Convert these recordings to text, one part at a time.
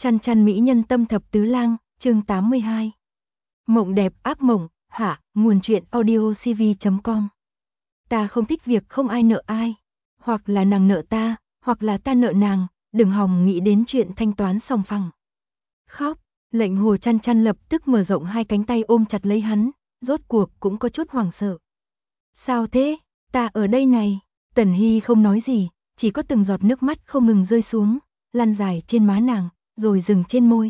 Chăn chăn mỹ nhân tâm thập tứ lang, chương 82. Mộng đẹp ác mộng, hạ, nguồn truyện audiocv.com. Ta không thích việc không ai nợ ai, hoặc là nàng nợ ta, hoặc là ta nợ nàng, đừng hòng nghĩ đến chuyện thanh toán song phẳng. Khóc, lệnh hồ chăn chăn lập tức mở rộng hai cánh tay ôm chặt lấy hắn, rốt cuộc cũng có chút hoảng sợ. Sao thế, ta ở đây này, Tần Hy không nói gì, chỉ có từng giọt nước mắt không ngừng rơi xuống, lăn dài trên má nàng, rồi dừng trên môi.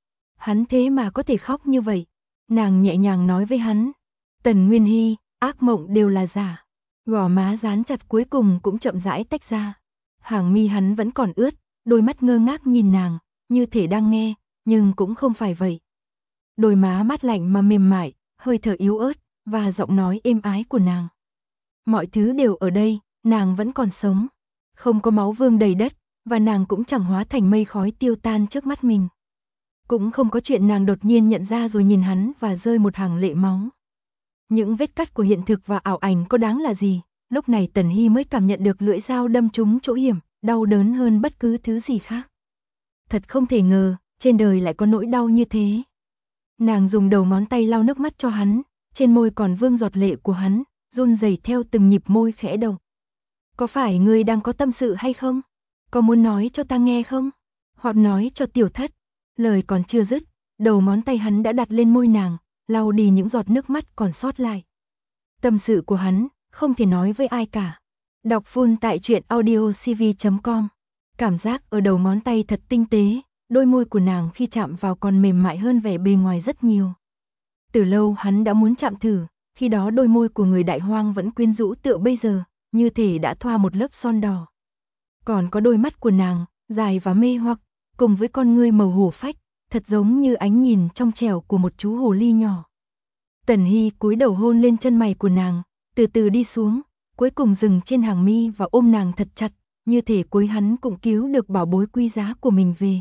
Hắn thế mà có thể khóc như vậy, nàng nhẹ nhàng nói với hắn. Tần Nguyên Hy, ác mộng đều là giả. Gò má dán chặt cuối cùng cũng chậm rãi tách ra. Hàng mi hắn vẫn còn ướt, đôi mắt ngơ ngác nhìn nàng, như thể đang nghe, nhưng cũng không phải vậy. Đôi má mát lạnh mà mềm mại, hơi thở yếu ớt, và giọng nói êm ái của nàng. Mọi thứ đều ở đây, nàng vẫn còn sống. Không có máu vương đầy đất, và nàng cũng chẳng hóa thành mây khói tiêu tan trước mắt mình. Cũng không có chuyện nàng đột nhiên nhận ra rồi nhìn hắn và rơi một hàng lệ máu. Những vết cắt của hiện thực và ảo ảnh có đáng là gì? Lúc này Tần Hy mới cảm nhận được lưỡi dao đâm trúng chỗ hiểm, đau đớn hơn bất cứ thứ gì khác. Thật không thể ngờ, trên đời lại có nỗi đau như thế. Nàng dùng đầu ngón tay lau nước mắt cho hắn, trên môi còn vương giọt lệ của hắn, run rẩy theo từng nhịp môi khẽ động. Có phải ngươi đang có tâm sự hay không? Có muốn nói cho ta nghe không? Hoặc nói cho tiểu thất? Lời còn chưa dứt, đầu ngón tay hắn đã đặt lên môi nàng, lau đi những giọt nước mắt còn sót lại. Tâm sự của hắn, không thể nói với ai cả. Đọc full tại truyện audiocv.com. Cảm giác ở đầu ngón tay thật tinh tế, đôi môi của nàng khi chạm vào còn mềm mại hơn vẻ bề ngoài rất nhiều. Từ lâu hắn đã muốn chạm thử, khi đó đôi môi của người đại hoang vẫn quyến rũ tựa bây giờ, như thể đã thoa một lớp son đỏ. Còn có đôi mắt của nàng, dài và mê hoặc, cùng với con ngươi màu hổ phách, thật giống như ánh nhìn trong trẻo của một chú hồ ly nhỏ. Tần Hy cúi đầu hôn lên chân mày của nàng, từ từ đi xuống, cuối cùng dừng trên hàng mi và ôm nàng thật chặt, như thể cuối hắn cũng cứu được bảo bối quý giá của mình về.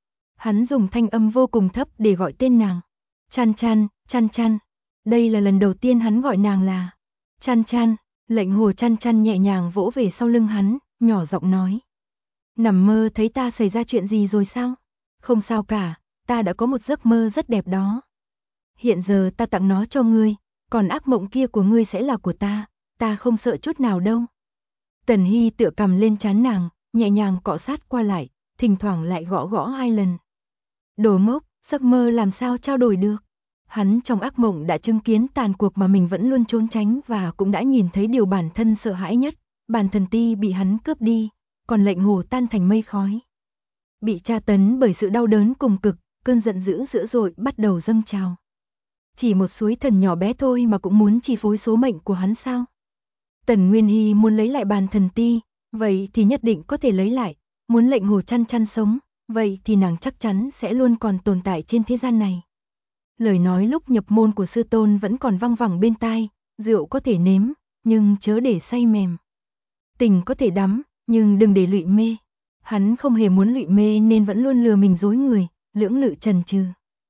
Hắn dùng thanh âm vô cùng thấp để gọi tên nàng. Chăn chăn, chăn chăn. Đây là lần đầu tiên hắn gọi nàng là chăn chăn. Lệnh hồ chăn chăn nhẹ nhàng vỗ về sau lưng hắn, nhỏ giọng nói. Nằm mơ thấy ta xảy ra chuyện gì rồi sao? Không sao cả, ta đã có một giấc mơ rất đẹp đó. Hiện giờ ta tặng nó cho ngươi, còn ác mộng kia của ngươi sẽ là của ta không sợ chút nào đâu. Tần Hy tựa cằm lên trán nàng, nhẹ nhàng cọ sát qua lại, thỉnh thoảng lại gõ gõ 2 lần. Đồ ngốc, giấc mơ làm sao trao đổi được? Hắn trong ác mộng đã chứng kiến tàn cuộc mà mình vẫn luôn trốn tránh và cũng đã nhìn thấy điều bản thân sợ hãi nhất, bản thần ti bị hắn cướp đi, còn lệnh hồ tan thành mây khói. Bị tra tấn bởi sự đau đớn cùng cực, cơn giận dữ dữ dội bắt đầu dâng trào. Chỉ một suối thần nhỏ bé thôi mà cũng muốn chi phối số mệnh của hắn sao? Tần Nguyên Hy muốn lấy lại bàn thần ti, vậy thì nhất định có thể lấy lại, muốn lệnh hồ chăn chăn sống, vậy thì nàng chắc chắn sẽ luôn còn tồn tại trên thế gian này. Lời nói lúc nhập môn của sư tôn vẫn còn văng vẳng bên tai, rượu có thể nếm, nhưng chớ để say mềm. Tình có thể đắm, nhưng đừng để lụy mê. Hắn không hề muốn lụy mê nên vẫn luôn lừa mình dối người, lưỡng lự chần chừ.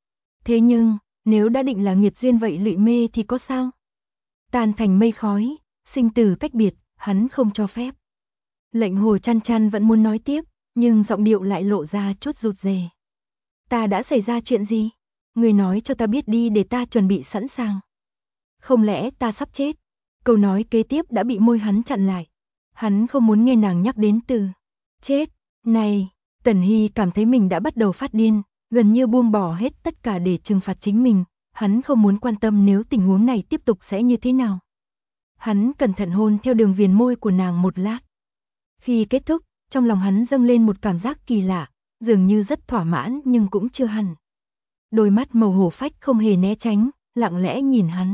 Thế nhưng, nếu đã định là nghiệt duyên vậy lụy mê thì có sao? Tan thành mây khói, sinh tử cách biệt, hắn không cho phép. Lệnh hồ chăn chăn vẫn muốn nói tiếp, nhưng giọng điệu lại lộ ra chút rụt rè. Ta đã xảy ra chuyện gì? Người nói cho ta biết đi để ta chuẩn bị sẵn sàng. Không lẽ ta sắp chết? Câu nói kế tiếp đã bị môi hắn chặn lại. Hắn không muốn nghe nàng nhắc đến từ chết. Này, Tần Hy cảm thấy mình đã bắt đầu phát điên, gần như buông bỏ hết tất cả để trừng phạt chính mình. Hắn không muốn quan tâm nếu tình huống này tiếp tục sẽ như thế nào. Hắn cẩn thận hôn theo đường viền môi của nàng một lát. Khi kết thúc, trong lòng hắn dâng lên một cảm giác kỳ lạ, dường như rất thỏa mãn nhưng cũng chưa hẳn. Đôi mắt màu hổ phách không hề né tránh, lặng lẽ nhìn hắn.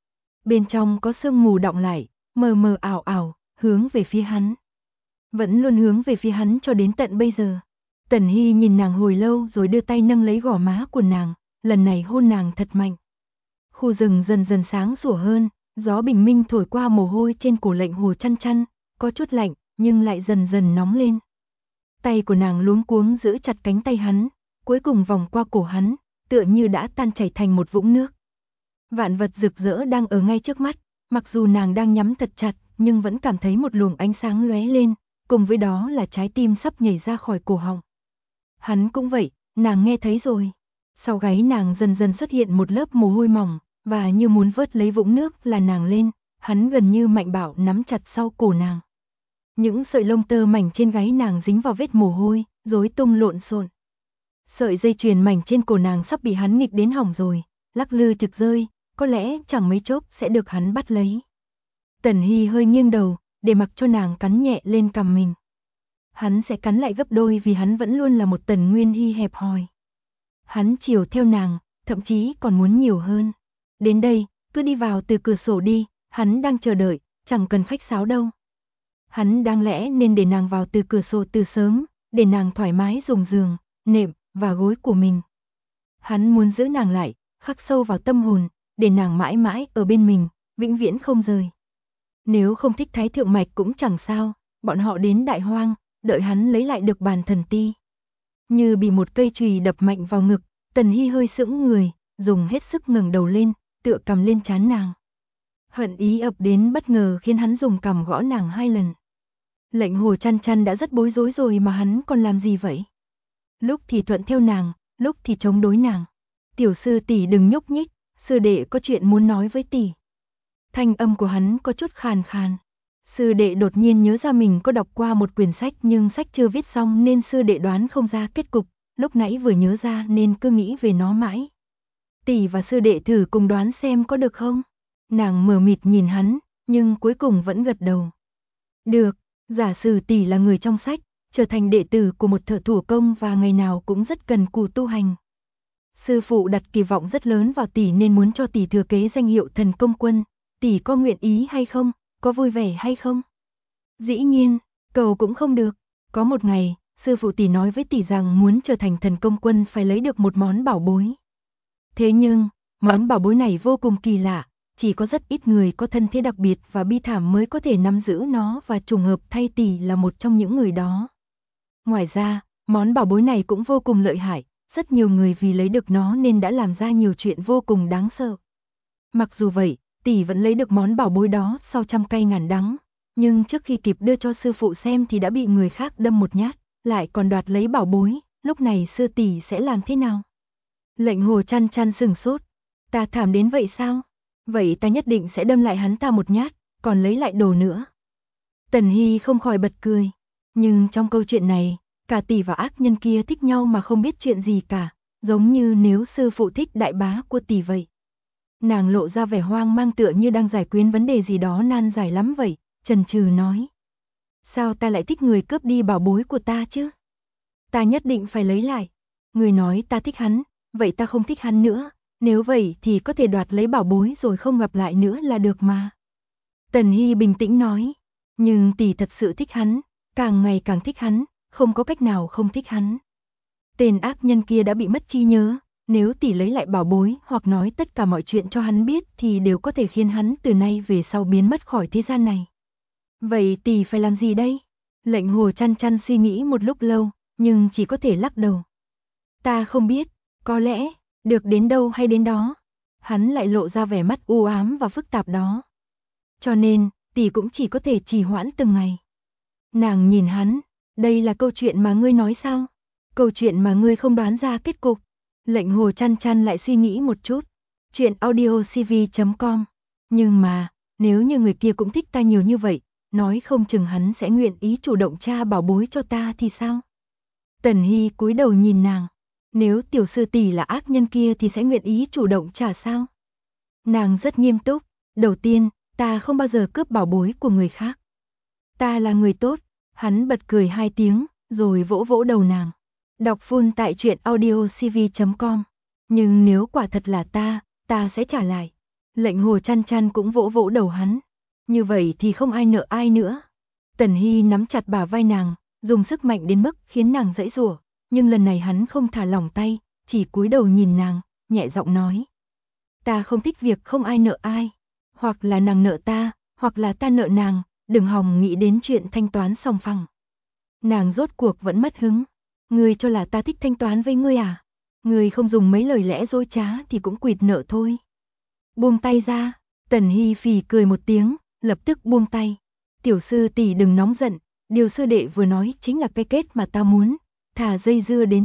Bên trong có sương mù đọng lại, mờ mờ ảo ảo, hướng về phía hắn. Vẫn luôn hướng về phía hắn cho đến tận bây giờ. Tần Hy nhìn nàng hồi lâu rồi đưa tay nâng lấy gò má của nàng, lần này hôn nàng thật mạnh. Khu rừng dần dần sáng sủa hơn, gió bình minh thổi qua mồ hôi trên cổ lệnh hồ chăn chăn, có chút lạnh, nhưng lại dần dần nóng lên. Tay của nàng luống cuống giữ chặt cánh tay hắn, cuối cùng vòng qua cổ hắn, tựa như đã tan chảy thành một vũng nước. Vạn vật rực rỡ đang ở ngay trước mắt, mặc dù nàng đang nhắm thật chặt, nhưng vẫn cảm thấy một luồng ánh sáng lóe lên, cùng với đó là trái tim sắp nhảy ra khỏi cổ họng. Hắn cũng vậy, Nàng nghe thấy rồi. Sau gáy nàng dần dần xuất hiện một lớp mồ hôi mỏng, và như muốn vớt lấy vũng nước là nàng lên, hắn gần như mạnh bạo nắm chặt sau cổ nàng. Những sợi lông tơ mảnh trên gáy nàng dính vào vết mồ hôi, rối tung lộn xộn. Sợi dây chuyền mảnh trên cổ nàng sắp bị hắn nghịch đến hỏng rồi, lắc lư trực rơi, có lẽ chẳng mấy chốc sẽ được hắn bắt lấy. Tần Hy hơi nghiêng đầu, để mặc cho nàng cắn nhẹ lên cằm mình. Hắn sẽ cắn lại gấp đôi vì hắn vẫn luôn là một Tần Nguyên Hy hẹp hòi. Hắn chiều theo nàng, thậm chí còn muốn nhiều hơn. Đến đây, cứ đi vào từ cửa sổ đi, hắn đang chờ đợi, chẳng cần khách sáo đâu. Hắn đáng lẽ nên để nàng vào từ cửa sổ từ sớm, để nàng thoải mái dùng giường, nệm và gối của mình. Hắn muốn giữ nàng lại, khắc sâu vào tâm hồn, để nàng mãi mãi ở bên mình, vĩnh viễn không rời. Nếu không thích Thái Thượng Mạch cũng chẳng sao, bọn họ đến Đại Hoang, đợi hắn lấy lại được bàn thần ti. Như bị một cây chùy đập mạnh vào ngực, Tần Hy hơi sững người, dùng hết sức ngẩng đầu lên, tựa cằm lên trán nàng. Hận ý ập đến bất ngờ khiến hắn dùng cằm gõ nàng 2 lần. Lệnh Hồ Chăn Chăn đã rất bối rối rồi mà hắn còn làm gì vậy? Lúc thì thuận theo nàng, lúc thì chống đối nàng. Tiểu sư tỷ đừng nhúc nhích, sư đệ có chuyện muốn nói với tỷ. Thanh âm của hắn có chút khàn khàn. Sư đệ đột nhiên nhớ ra mình có đọc qua một quyển sách nhưng sách chưa viết xong nên sư đệ đoán không ra kết cục, lúc nãy vừa nhớ ra nên cứ nghĩ về nó mãi. Tỷ và sư đệ thử cùng đoán xem có được không? Nàng mờ mịt nhìn hắn, nhưng cuối cùng vẫn gật đầu. Được, giả sử tỷ là người trong sách, trở thành đệ tử của một thợ thủ công và ngày nào cũng rất cần cù tu hành. Sư phụ đặt kỳ vọng rất lớn vào tỷ nên muốn cho tỷ thừa kế danh hiệu thần công quân, tỷ có nguyện ý hay không, có vui vẻ hay không? Dĩ nhiên, cầu cũng không được. Có một ngày, sư phụ tỷ nói với tỷ rằng muốn trở thành thần công quân phải lấy được một món bảo bối. Thế nhưng, món bảo bối này vô cùng kỳ lạ, chỉ có rất ít người có thân thế đặc biệt và bi thảm mới có thể nắm giữ nó và trùng hợp thay tỷ là một trong những người đó. Ngoài ra, món bảo bối này cũng vô cùng lợi hại, rất nhiều người vì lấy được nó nên đã làm ra nhiều chuyện vô cùng đáng sợ. Mặc dù vậy, tỷ vẫn lấy được món bảo bối đó sau trăm cay ngàn đắng, nhưng trước khi kịp đưa cho sư phụ xem thì đã bị người khác đâm một nhát, lại còn đoạt lấy bảo bối, lúc này sư tỷ sẽ làm thế nào? Lệnh Hồ Chăn Chăn sửng sốt, ta thảm đến vậy sao? Vậy ta nhất định sẽ đâm lại hắn ta một nhát, còn lấy lại đồ nữa. Tần Hy không khỏi bật cười, nhưng trong câu chuyện này, cả tỷ và ác nhân kia thích nhau mà không biết chuyện gì cả, giống như nếu sư phụ thích đại bá của tỷ vậy. Nàng lộ ra vẻ hoang mang tựa như đang giải quyết vấn đề gì đó nan giải lắm vậy, chần chừ nói. Sao ta lại thích người cướp đi bảo bối của ta chứ? Ta nhất định phải lấy lại. Người nói ta thích hắn, vậy ta không thích hắn nữa, nếu vậy thì có thể đoạt lấy bảo bối rồi không gặp lại nữa là được mà. Tần Hy bình tĩnh nói, nhưng tỷ thật sự thích hắn, càng ngày càng thích hắn, không có cách nào không thích hắn. Tên ác nhân kia đã bị mất trí nhớ, nếu tỷ lấy lại bảo bối hoặc nói tất cả mọi chuyện cho hắn biết thì đều có thể khiến hắn từ nay về sau biến mất khỏi thế gian này. Vậy tỷ phải làm gì đây? Lệnh Hồ Chăn Chăn suy nghĩ một lúc lâu, nhưng chỉ có thể lắc đầu. Ta không biết, có lẽ, được đến đâu hay đến đó. Hắn lại lộ ra vẻ mắt u ám và phức tạp đó. Cho nên, tỷ cũng chỉ có thể trì hoãn từng ngày. Nàng nhìn hắn, đây là câu chuyện mà ngươi nói sao? Câu chuyện mà ngươi không đoán ra kết cục. Lệnh Hồ Chăn Chăn lại suy nghĩ một chút. Chuyện audiocv.com. Nhưng mà, nếu như người kia cũng thích ta nhiều như vậy, nói không chừng hắn sẽ nguyện ý chủ động tra bảo bối cho ta thì sao? Tần Hy cúi đầu nhìn nàng. Nếu tiểu sư tỷ là ác nhân kia thì sẽ nguyện ý chủ động trả sao? Nàng rất nghiêm túc. Đầu tiên, ta không bao giờ cướp bảo bối của người khác. Ta là người tốt. Hắn bật cười 2 tiếng, rồi vỗ vỗ đầu nàng. Đọc full tại truyện audiocv.com. Nhưng nếu quả thật là ta sẽ trả lại. Lệnh Hồ Chăn Chăn cũng vỗ vỗ đầu hắn. Như vậy thì không ai nợ ai nữa. Tần Hy nắm chặt bả vai nàng, dùng sức mạnh đến mức khiến nàng giãy giụa, nhưng lần này hắn không thả lỏng tay, chỉ cúi đầu nhìn nàng, nhẹ giọng nói. Ta không thích việc không ai nợ ai, hoặc là nàng nợ ta, hoặc là ta nợ nàng, đừng hòng nghĩ đến chuyện thanh toán song phẳng. Nàng rốt cuộc vẫn mất hứng. Ngươi cho là ta thích thanh toán với ngươi à? Ngươi không dùng mấy lời lẽ dối trá thì cũng quỵt nợ thôi. Buông tay ra, Tần Hy phì cười một tiếng, lập tức buông tay. Tiểu sư tỷ đừng nóng giận, điều sư đệ vừa nói chính là cái kết mà ta muốn, thà dây dưa đến chết,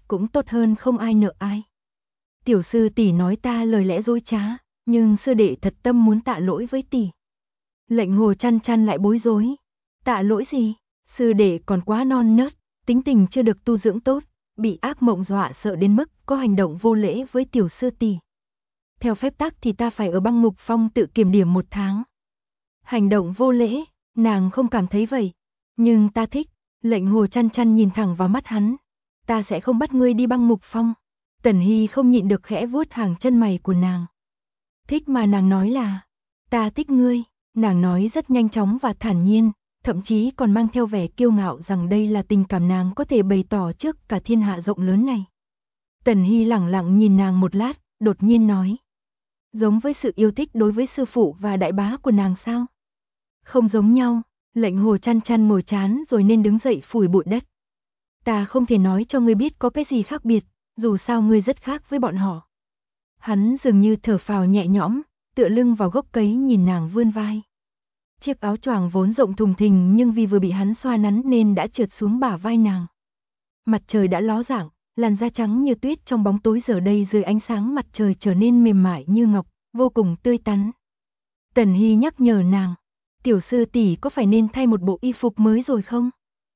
cũng tốt hơn không ai nợ ai. Tiểu sư tỷ nói ta lời lẽ dối trá, nhưng sư đệ thật tâm muốn tạ lỗi với tỷ. Lệnh Hồ Chăn Chăn lại bối rối. Tạ lỗi gì? Sư đệ còn quá non nớt, tính tình chưa được tu dưỡng tốt, bị ác mộng dọa sợ đến mức có hành động vô lễ với tiểu sư tỷ. Theo phép tắc thì ta phải ở băng ngục phong tự kiểm điểm 1 tháng. Hành động vô lễ, nàng không cảm thấy vậy. Nhưng ta thích. Lệnh Hồ Chăn Chăn nhìn thẳng vào mắt hắn. Ta sẽ không bắt ngươi đi băng ngục phong. Tần Hy không nhịn được khẽ vuốt hàng chân mày của nàng. Thích mà nàng nói là, ta thích ngươi. Nàng nói rất nhanh chóng và thản nhiên, thậm chí còn mang theo vẻ kiêu ngạo rằng đây là tình cảm nàng có thể bày tỏ trước cả thiên hạ rộng lớn này. Tần Hy lẳng lặng nhìn nàng một lát, đột nhiên nói. Giống với sự yêu thích đối với sư phụ và đại bá của nàng sao? Không giống nhau. Lệnh Hồ Chăn Chăn ngồi chán rồi nên đứng dậy phủi bụi đất. Ta không thể nói cho ngươi biết có cái gì khác biệt, dù sao ngươi rất khác với bọn họ. Hắn dường như thở phào nhẹ nhõm, tựa lưng vào gốc cấy nhìn nàng vươn vai. Chiếc áo choàng vốn rộng thùng thình nhưng vì vừa bị hắn xoa nắn nên đã trượt xuống bả vai nàng. Mặt trời đã ló dạng, làn da trắng như tuyết trong bóng tối giờ đây dưới ánh sáng mặt trời trở nên mềm mại như ngọc, vô cùng tươi tắn. Tần Hy nhắc nhở nàng. Tiểu sư tỷ có phải nên thay một bộ y phục mới rồi không?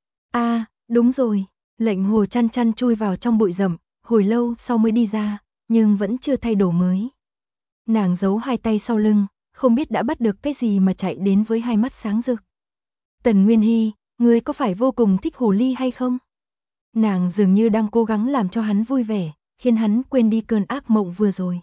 Đúng rồi. Lệnh Hồ Chăn Chăn chui vào trong bụi rậm, hồi lâu sau mới đi ra, nhưng vẫn chưa thay đồ mới. Nàng giấu hai tay sau lưng, không biết đã bắt được cái gì mà chạy đến với hai mắt sáng rực. Tần Nguyên Hy, ngươi có phải vô cùng thích hồ ly hay không? Nàng dường như đang cố gắng làm cho hắn vui vẻ, khiến hắn quên đi cơn ác mộng vừa rồi.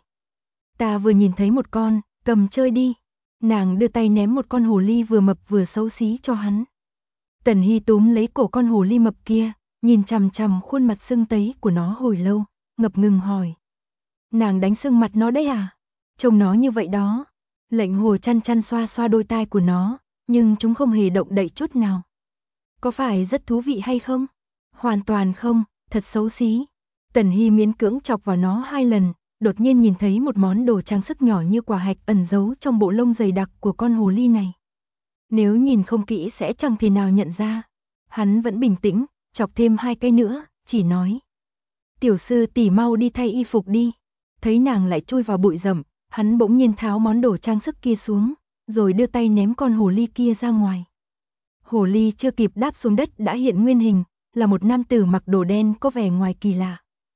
Ta vừa nhìn thấy một con, cầm chơi đi. Nàng đưa tay ném một con hồ ly vừa mập vừa xấu xí cho hắn. Tần Hy túm lấy cổ con hồ ly mập kia, nhìn chằm chằm khuôn mặt sưng tấy của nó hồi lâu, ngập ngừng hỏi. Nàng đánh sưng mặt nó đấy à? Trông nó như vậy đó. Lệnh Hồ Chăn Chăn xoa xoa đôi tai của nó, nhưng chúng không hề động đậy chút nào. Có phải rất thú vị hay không? Hoàn toàn không, thật xấu xí. Tần Hy miễn cưỡng chọc vào nó 2 lần, đột nhiên nhìn thấy một món đồ trang sức nhỏ như quả hạch ẩn giấu trong bộ lông dày đặc của con hồ ly này. Nếu nhìn không kỹ sẽ chẳng thể nào nhận ra. Hắn vẫn bình tĩnh, chọc thêm 2 cái nữa, chỉ nói. Tiểu sư tỷ mau đi thay y phục đi. Thấy nàng lại chui vào bụi rậm, hắn bỗng nhiên tháo món đồ trang sức kia xuống, rồi đưa tay ném con hồ ly kia ra ngoài. Hồ ly chưa kịp đáp xuống đất đã hiện nguyên hình, là một nam tử mặc đồ đen có vẻ ngoài kỳ lạ.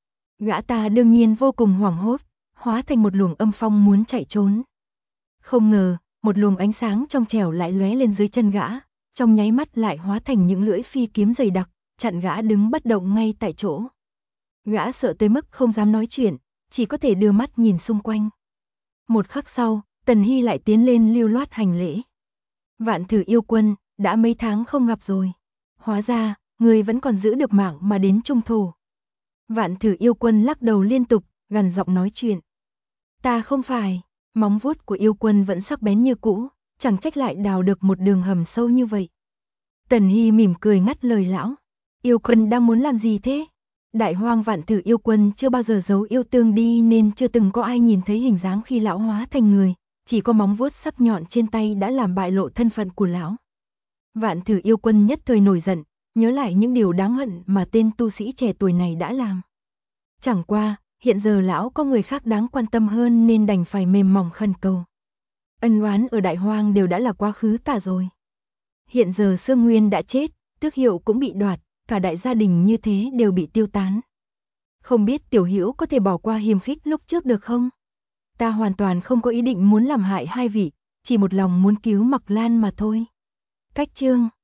Gã ta đương nhiên vô cùng hoảng hốt, hóa thành một luồng âm phong muốn chạy trốn. Không ngờ, một luồng ánh sáng trong trẻo lại lóe lên dưới chân gã, trong nháy mắt lại hóa thành những lưỡi phi kiếm dày đặc, chặn gã đứng bất động ngay tại chỗ. Gã sợ tới mức không dám nói chuyện, chỉ có thể đưa mắt nhìn xung quanh. Một khắc sau, Tần Hy lại tiến lên lưu loát hành lễ. Vạn Thử Yêu Quân, đã mấy tháng không gặp rồi. Hóa ra, người vẫn còn giữ được mạng mà đến trung thổ. Vạn Thử Yêu Quân lắc đầu liên tục, gằn giọng nói chuyện. Ta không phải, móng vuốt của yêu quân vẫn sắc bén như cũ, chẳng trách lại đào được một đường hầm sâu như vậy. Tần Hy mỉm cười ngắt lời lão. Yêu quân đang muốn làm gì thế? Đại Hoang Vạn Thử Yêu Quân chưa bao giờ giấu yêu tương đi nên chưa từng có ai nhìn thấy hình dáng khi lão hóa thành người, chỉ có móng vuốt sắc nhọn trên tay đã làm bại lộ thân phận của lão. Vạn Thử Yêu Quân nhất thời nổi giận, nhớ lại những điều đáng hận mà tên tu sĩ trẻ tuổi này đã làm. Chẳng qua, hiện giờ lão có người khác đáng quan tâm hơn nên đành phải mềm mỏng khẩn cầu. Ân oán ở Đại Hoang đều đã là quá khứ cả rồi. Hiện giờ Sương Nguyên đã chết, tước hiệu cũng bị đoạt, cả đại gia đình như thế đều bị tiêu tán. Không biết Tiểu Hữu có thể bỏ qua hiềm khích lúc trước được không? Ta hoàn toàn không có ý định muốn làm hại hai vị, chỉ một lòng muốn cứu Mặc Lan mà thôi. Cách chương